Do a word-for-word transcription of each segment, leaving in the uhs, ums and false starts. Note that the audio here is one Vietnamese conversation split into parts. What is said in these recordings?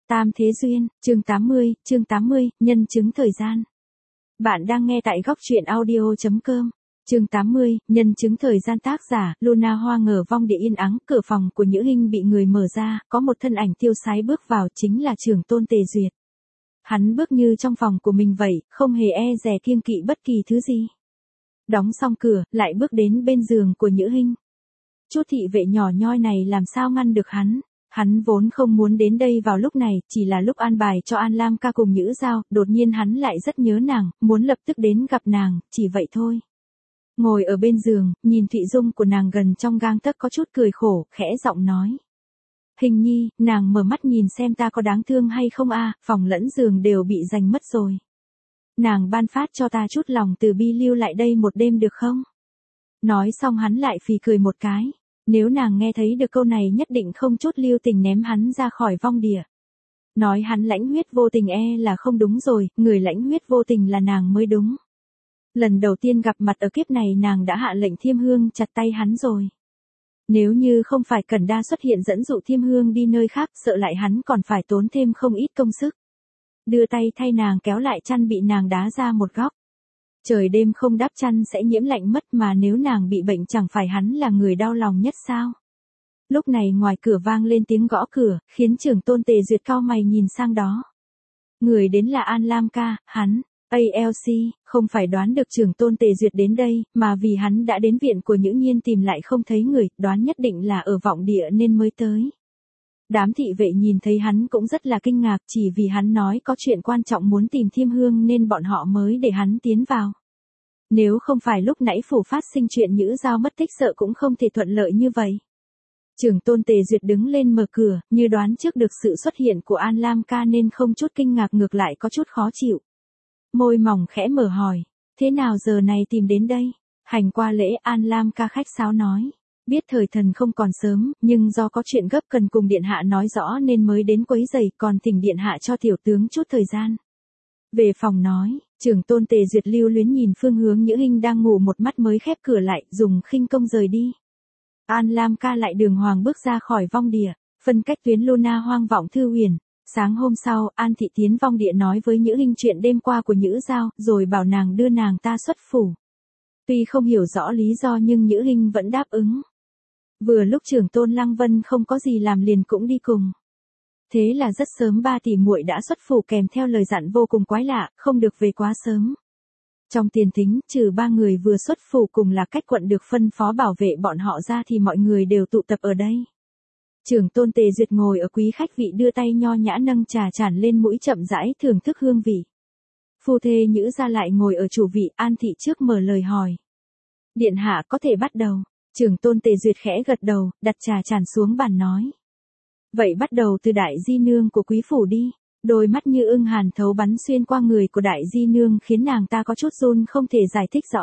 Tam Thế Duyên, chương tám mươi, chương tám mươi, nhân chứng thời gian. Bạn đang nghe tại góc truyện audio chấm com. Chương tám mươi, nhân chứng thời gian. Tác giả, Luna Hoa. Ngờ vong địa yên ắng, cửa phòng của Nhữ Hinh bị người mở ra, có một thân ảnh tiêu sái bước vào, chính là Trưởng Tôn Tề Duyệt. Hắn bước như trong phòng của mình vậy, không hề e dè kiêng kỵ bất kỳ thứ gì. Đóng xong cửa, lại bước đến bên giường của Nhữ Hinh. Chút thị vệ nhỏ nhoi này làm sao ngăn được hắn. Hắn vốn không muốn đến đây vào lúc này, chỉ là lúc an bài cho An Lam ca cùng Nhữ Giao, đột nhiên hắn lại rất nhớ nàng, muốn lập tức đến gặp nàng, chỉ vậy thôi. Ngồi ở bên giường, nhìn Thụy Dung của nàng gần trong gang tấc có chút cười khổ, khẽ giọng nói. Hình nhi, nàng mở mắt nhìn xem ta có đáng thương hay không a, phòng lẫn giường đều bị giành mất rồi. Nàng ban phát cho ta chút lòng từ bi lưu lại đây một đêm được không? Nói xong hắn lại phì cười một cái. Nếu nàng nghe thấy được câu này nhất định không chút lưu tình ném hắn ra khỏi vong địa. Nói hắn lãnh huyết vô tình e là không đúng rồi, người lãnh huyết vô tình là nàng mới đúng. Lần đầu tiên gặp mặt ở kiếp này nàng đã hạ lệnh Thiêm Hương chặt tay hắn rồi. Nếu như không phải Cẩn Đa xuất hiện dẫn dụ Thiêm Hương đi nơi khác, sợ lại hắn còn phải tốn thêm không ít công sức. Đưa tay thay nàng kéo lại chăn bị nàng đá ra một góc. Trời đêm không đắp chăn sẽ nhiễm lạnh mất, mà nếu nàng bị bệnh chẳng phải hắn là người đau lòng nhất sao? Lúc này ngoài cửa vang lên tiếng gõ cửa, khiến Trưởng Tôn Tề Duyệt cau mày nhìn sang đó. Người đến là An Lam ca, hắn, a lờ xê, không phải đoán được Trưởng Tôn Tề Duyệt đến đây, mà vì hắn đã đến viện của Nhữ Nhiên tìm lại không thấy người, đoán nhất định là ở vọng địa nên mới tới. Đám thị vệ nhìn thấy hắn cũng rất là kinh ngạc, chỉ vì hắn nói có chuyện quan trọng muốn tìm Thiêm Hương nên bọn họ mới để hắn tiến vào. Nếu không phải lúc nãy phủ phát sinh chuyện Nhữ Giao mất tích sợ cũng không thể thuận lợi như vậy. Trưởng Tôn Tề Duyệt đứng lên mở cửa, như đoán trước được sự xuất hiện của An Lam ca nên không chút kinh ngạc, ngược lại có chút khó chịu. Môi mỏng khẽ mở hỏi, thế nào giờ này tìm đến đây? Hành qua lễ. An Lam ca khách sáo nói. Biết thời thần không còn sớm, nhưng do có chuyện gấp cần cùng điện hạ nói rõ nên mới đến quấy rầy, còn thỉnh điện hạ cho tiểu tướng chút thời gian. Về phòng nói, Trưởng Tôn Tề Duyệt lưu luyến nhìn phương hướng Nhữ Hinh đang ngủ, một mắt mới khép cửa lại, dùng khinh công rời đi. An Lam ca lại đường hoàng bước ra khỏi vong địa, phân cách tuyến Luna Hoang vọng Thư Huyền. Sáng hôm sau, An thị tiến vong địa nói với Nhữ Hinh chuyện đêm qua của Nhữ Giao, rồi bảo nàng đưa nàng ta xuất phủ. Tuy không hiểu rõ lý do nhưng Nhữ Hinh vẫn đáp ứng. Vừa lúc Trưởng Tôn Lăng Vân không có gì làm liền cũng đi cùng. Thế là rất sớm ba tỷ muội đã xuất phủ kèm theo lời dặn vô cùng quái lạ, không được về quá sớm. Trong tiền thính, trừ ba người vừa xuất phủ cùng là cách quận được phân phó bảo vệ bọn họ ra thì mọi người đều tụ tập ở đây. Trưởng Tôn Tề Duyệt ngồi ở quý khách vị đưa tay nho nhã nâng trà tràn lên mũi chậm rãi thưởng thức hương vị. Phu thê Nhữ ra lại ngồi ở chủ vị. An thị trước mở lời hỏi. Điện hạ có thể bắt đầu. Trưởng Tôn Tề Duyệt khẽ gật đầu, đặt trà tràn xuống bàn nói. Vậy bắt đầu từ đại di nương của quý phủ đi. Đôi mắt như ưng hàn thấu bắn xuyên qua người của đại di nương khiến nàng ta có chút run không thể giải thích rõ.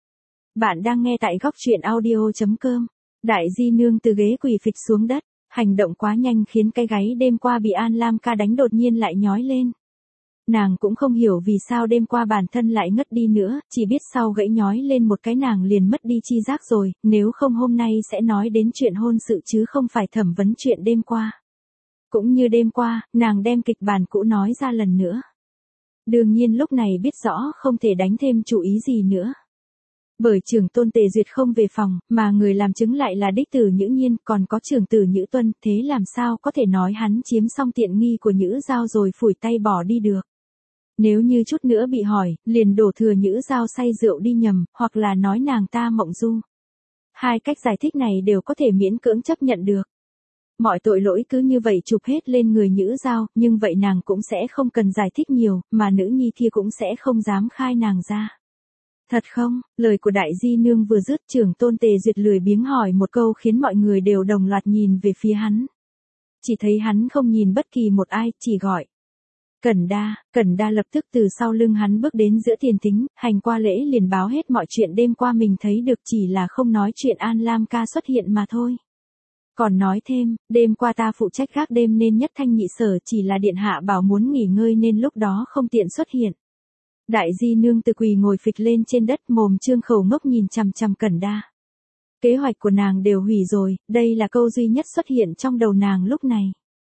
Bạn đang nghe tại góc truyện audio chấm com. Đại di nương từ ghế quỳ phịch xuống đất, hành động quá nhanh khiến cái gáy đêm qua bị An Lam ca đánh đột nhiên lại nhói lên. Nàng cũng không hiểu vì sao đêm qua bản thân lại ngất đi nữa, chỉ biết sau gãy nhói lên một cái nàng liền mất đi chi giác rồi, nếu không hôm nay sẽ nói đến chuyện hôn sự chứ không phải thẩm vấn chuyện đêm qua. Cũng như đêm qua, nàng đem kịch bản cũ nói ra lần nữa. Đương nhiên lúc này biết rõ không thể đánh thêm chủ ý gì nữa. Bởi Trưởng Tôn Tề Duyệt không về phòng, mà người làm chứng lại là đích tử Nhữ Nhiên, còn có trưởng tử Nhữ Tuân, thế làm sao có thể nói hắn chiếm xong tiện nghi của Nhữ Giao rồi phủi tay bỏ đi được. Nếu như chút nữa bị hỏi, liền đổ thừa Nhữ Giao say rượu đi nhầm, hoặc là nói nàng ta mộng du. Hai cách giải thích này đều có thể miễn cưỡng chấp nhận được. Mọi tội lỗi cứ như vậy chụp hết lên người Nhữ Giao, nhưng vậy nàng cũng sẽ không cần giải thích nhiều, mà nữ nhi kia cũng sẽ không dám khai nàng ra. Thật không? Lời của đại di nương vừa dứt, Trưởng Tôn Tề Duyệt lười biếng hỏi một câu khiến mọi người đều đồng loạt nhìn về phía hắn. Chỉ thấy hắn không nhìn bất kỳ một ai, chỉ gọi. Cẩn Đa. Cẩn Đa lập tức từ sau lưng hắn bước đến giữa tiền thính, hành qua lễ liền báo hết mọi chuyện đêm qua mình thấy được, chỉ là không nói chuyện An Lam ca xuất hiện mà thôi. Còn nói thêm, đêm qua ta phụ trách gác đêm nên nhất thanh nhị sở, chỉ là điện hạ bảo muốn nghỉ ngơi nên lúc đó không tiện xuất hiện. Đại di nương từ quỳ ngồi phịch lên trên đất, mồm trương khẩu ngốc nhìn chằm chằm Cẩn Đa. Kế hoạch của nàng đều hủy rồi, đây là câu duy nhất xuất hiện trong đầu nàng lúc này.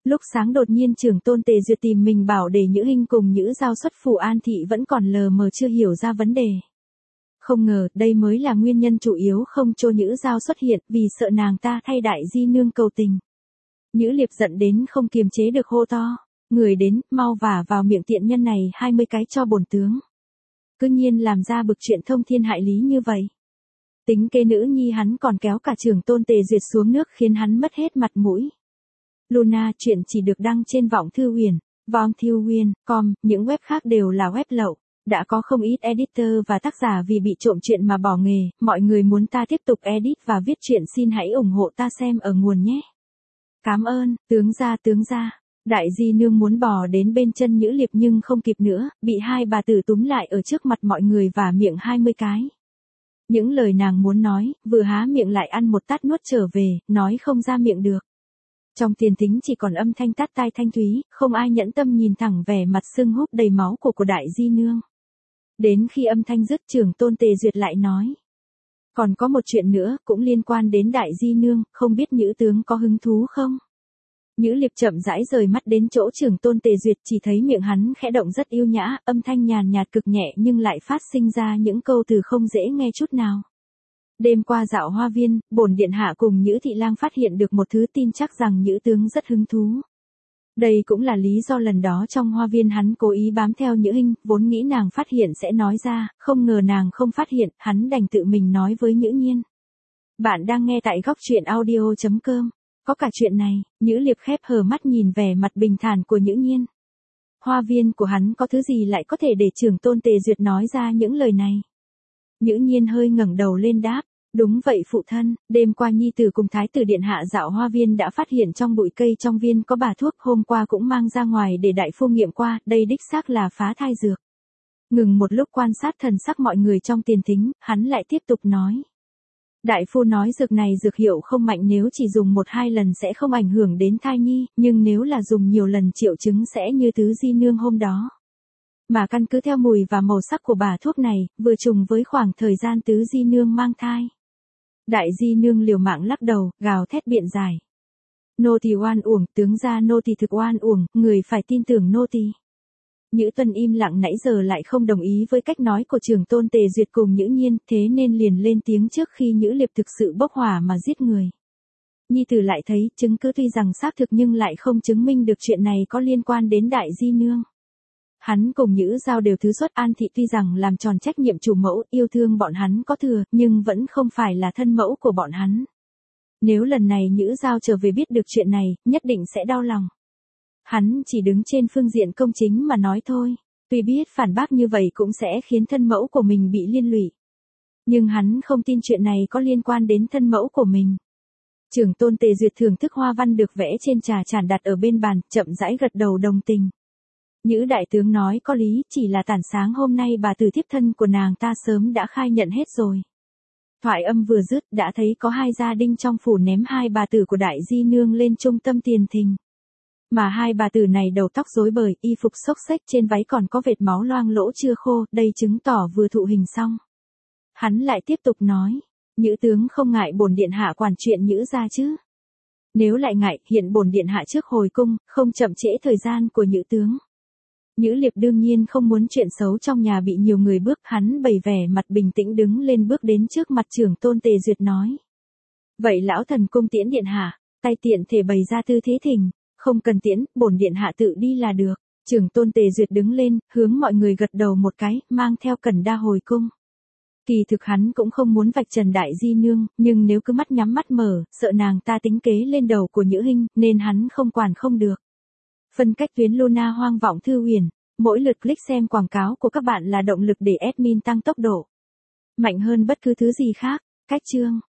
Lúc sáng đột nhiên trưởng tôn Tề Duyệt tìm mình bảo để Nhữ Hinh cùng Nhữ Giao xuất phủ An Thị vẫn còn lờ mờ chưa hiểu ra vấn đề. Không ngờ, đây mới là nguyên nhân chủ yếu không cho Nhữ Giao xuất hiện, vì sợ nàng ta thay đại di nương cầu tình. Nhữ Liệp giận đến không kiềm chế được hô to, người đến, mau vả vào miệng tiện nhân này hai mươi cái cho bổn tướng. Cứ nhiên làm ra bực chuyện thông thiên hại lý như vậy. Tính kế nữ nhi hắn còn kéo cả trưởng tôn Tề Duyệt xuống nước khiến hắn mất hết mặt mũi. Luna, chuyện chỉ được đăng trên Vọng Thư Huyền, vong thư huyền chấm com, những web khác đều là web lậu. Đã có không ít editor và tác giả vì bị trộm chuyện mà bỏ nghề, mọi người muốn ta tiếp tục edit và viết chuyện xin hãy ủng hộ ta xem ở nguồn nhé. Cảm ơn, tướng gia tướng gia. Đại di nương muốn bò đến bên chân Nhữ Liệp nhưng không kịp nữa, bị hai bà tử túm lại ở trước mặt mọi người và miệng hai mươi cái. Những lời nàng muốn nói, vừa há miệng lại ăn một tát nuốt trở về, nói không ra miệng được. Trong tiền thính chỉ còn âm thanh tát tai thanh thúy, không ai nhẫn tâm nhìn thẳng vẻ mặt sưng húp đầy máu của của đại di nương. Đến khi âm thanh dứt, trưởng tôn Tề Duyệt lại nói. Còn có một chuyện nữa, cũng liên quan đến đại di nương, không biết Nhữ tướng có hứng thú không? Nhữ Liệp chậm rãi rời mắt đến chỗ trưởng tôn Tề Duyệt, chỉ thấy miệng hắn khẽ động rất yêu nhã, âm thanh nhàn nhạt cực nhẹ nhưng lại phát sinh ra những câu từ không dễ nghe chút nào. Đêm qua dạo hoa viên, bổn điện hạ cùng Nhữ thị lang phát hiện được một thứ tin chắc rằng Nhữ tướng rất hứng thú. Đây cũng là lý do lần đó trong hoa viên hắn cố ý bám theo Nhữ Hinh, vốn nghĩ nàng phát hiện sẽ nói ra, không ngờ nàng không phát hiện, hắn đành tự mình nói với Nhữ Nhiên. Bạn đang nghe tại góc truyện audio chấm com. Có cả chuyện này, Nhữ Liệp khép hờ mắt nhìn vẻ mặt bình thản của Nhữ Nhiên. Hoa viên của hắn có thứ gì lại có thể để trưởng tôn Tề Duyệt nói ra những lời này? Nhữ Nhiên hơi ngẩng đầu lên đáp. Đúng vậy phụ thân, đêm qua nhi tử cùng thái tử điện hạ dạo hoa viên đã phát hiện trong bụi cây trong viên có bà thuốc, hôm qua cũng mang ra ngoài để đại phu nghiệm qua, đây đích xác là phá thai dược. Ngừng một lúc quan sát thần sắc mọi người trong tiền thính, hắn lại tiếp tục nói. Đại phu nói dược này dược hiệu không mạnh, nếu chỉ dùng một hai lần sẽ không ảnh hưởng đến thai nhi, nhưng nếu là dùng nhiều lần triệu chứng sẽ như tứ di nương hôm đó. Mà căn cứ theo mùi và màu sắc của bà thuốc này, vừa trùng với khoảng thời gian tứ di nương mang thai. Đại di nương liều mạng lắc đầu, gào thét biện giải. Nô tỳ oan uổng, tướng gia nô tỳ thực oan uổng, người phải tin tưởng nô tỳ. Nhữ Tuân im lặng nãy giờ lại không đồng ý với cách nói của trưởng tôn Tề Duyệt cùng Nhữ Nhiên, thế nên liền lên tiếng trước khi Nhữ Liệp thực sự bốc hỏa mà giết người. Nhi tử lại thấy, chứng cứ tuy rằng xác thực nhưng lại không chứng minh được chuyện này có liên quan đến đại di nương. Hắn cùng Nhữ Giao đều thứ xuất An Thị, tuy rằng làm tròn trách nhiệm chủ mẫu, yêu thương bọn hắn có thừa, nhưng vẫn không phải là thân mẫu của bọn hắn. Nếu lần này Nhữ Giao trở về biết được chuyện này, nhất định sẽ đau lòng. Hắn chỉ đứng trên phương diện công chính mà nói thôi, tuy biết phản bác như vậy cũng sẽ khiến thân mẫu của mình bị liên lụy. Nhưng hắn không tin chuyện này có liên quan đến thân mẫu của mình. Trưởng tôn Tề Duyệt thưởng thức hoa văn được vẽ trên trà tràn đặt ở bên bàn, chậm rãi gật đầu đồng tình. Nhữ đại tướng nói có lý, chỉ là tản sáng hôm nay bà từ thiếp thân của nàng ta sớm đã khai nhận hết rồi. Thoại âm vừa dứt, đã thấy có hai gia đinh trong phủ ném hai bà tử của đại di nương lên trung tâm tiền thình. Mà hai bà tử này đầu tóc rối bời, y phục xốc xếch, trên váy còn có vệt máu loang lỗ chưa khô, đây chứng tỏ vừa thụ hình xong. Hắn lại tiếp tục nói, Nhữ tướng không ngại bổn điện hạ quản chuyện Nhữ gia chứ? Nếu lại ngại, hiện bổn điện hạ trước hồi cung, không chậm trễ thời gian của Nhữ tướng. Nhữ Liệp đương nhiên không muốn chuyện xấu trong nhà bị nhiều người bước, hắn bày vẻ mặt bình tĩnh đứng lên bước đến trước mặt trưởng tôn Tề Duyệt nói. Vậy lão thần cung tiễn điện hạ, tay tiện thể bày ra tư thế thỉnh, không cần tiễn, bổn điện hạ tự đi là được. Trưởng tôn Tề Duyệt đứng lên, hướng mọi người gật đầu một cái, mang theo Cẩn Đa hồi cung. Kỳ thực hắn cũng không muốn vạch trần đại di nương, nhưng nếu cứ mắt nhắm mắt mở, sợ nàng ta tính kế lên đầu của Nhữ Hinh, nên hắn không quản không được. Phân cách tuyến Luna Hoang Vọng Thư Huyền, mỗi lượt click xem quảng cáo của các bạn là động lực để admin tăng tốc độ. Mạnh hơn bất cứ thứ gì khác, cách chương.